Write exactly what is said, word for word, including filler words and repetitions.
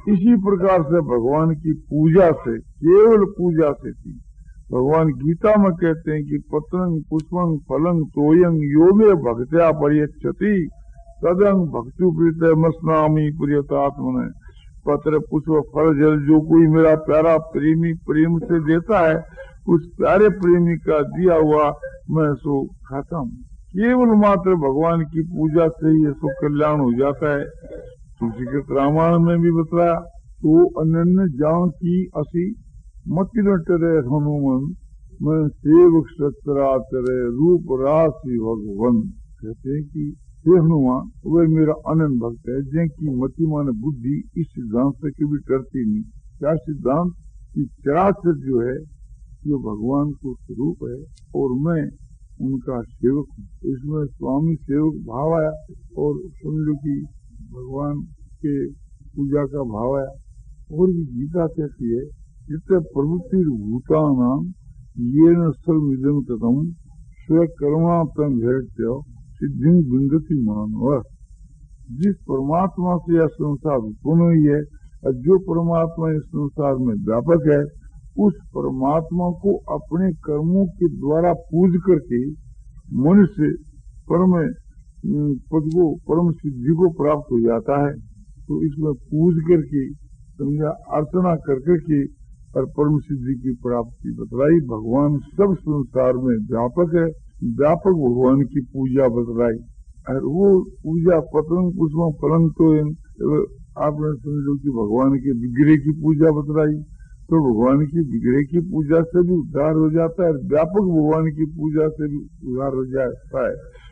इसी प्रकार से भगवान की पूजा से, केवल पूजा से थी। भगवान गीता में कहते हैं कि पत्रंग पुष्पंग फलंग तोयंग योगे भक्त्या परियच्छति तदंग भक्तु प्रीत मस्नामी प्रियतात्मने। पत्र पुष्प फल जल जो कोई मेरा प्यारा प्रेमी प्रेम से देता है, उस प्यारे प्रेमी का दिया हुआ मैं सो खाता हूँ। केवल मात्र भगवान की पूजा से ही सो कल्याण हो जाता है। तुलसीकृत रामायण में भी बताया, तो अनन्य जान की असी मति न टरे हनुमान, मैं सेवक सतरा तेरे रूप राशि भगवान। कहते हैं कि हे हनुमान, वह मेरा अनन्य भक्त है, जिनकी मति मान बुद्धि इस सिद्धांत से कभी डरती नहीं। क्या सिद्धांत? कि चराचर जो है ये भगवान को स्वरूप है और मैं उनका सेवक हूँ। इसमें स्वामी सेवक भाव आया और समझो कि भगवान के पूजा का भाव आया। और भी गीता कहती है, जितने प्रवृत्ति भूतानाम ये न सर्वमिदं ततम् स्व कर्मा तम भेट्य सिद्धि बिंदती मानव। जिस परमात्मा से यह संसार उत्पन्न हुई है और जो परमात्मा इस संसार में व्यापक है, उस परमात्मा को अपने कर्मों के द्वारा पूज करके मनुष्य परम पद को, परम सिद्धि को प्राप्त हो जाता है। तो इसमें पूज करके समझा, अर्चना कर करके और परम सिद्धि की प्राप्ति बतलाई। भगवान सब संसार में व्यापक है, व्यापक भगवान की पूजा बतलाई। और वो पूजा पतंग पुष्प फलंग तो आपने समझो कि भगवान के विग्रह की पूजा बतलाई। तो भगवान की विग्रह की पूजा से भी उद्धार हो जाता है, व्यापक भगवान की पूजा से भी उद्धार हो जाता है।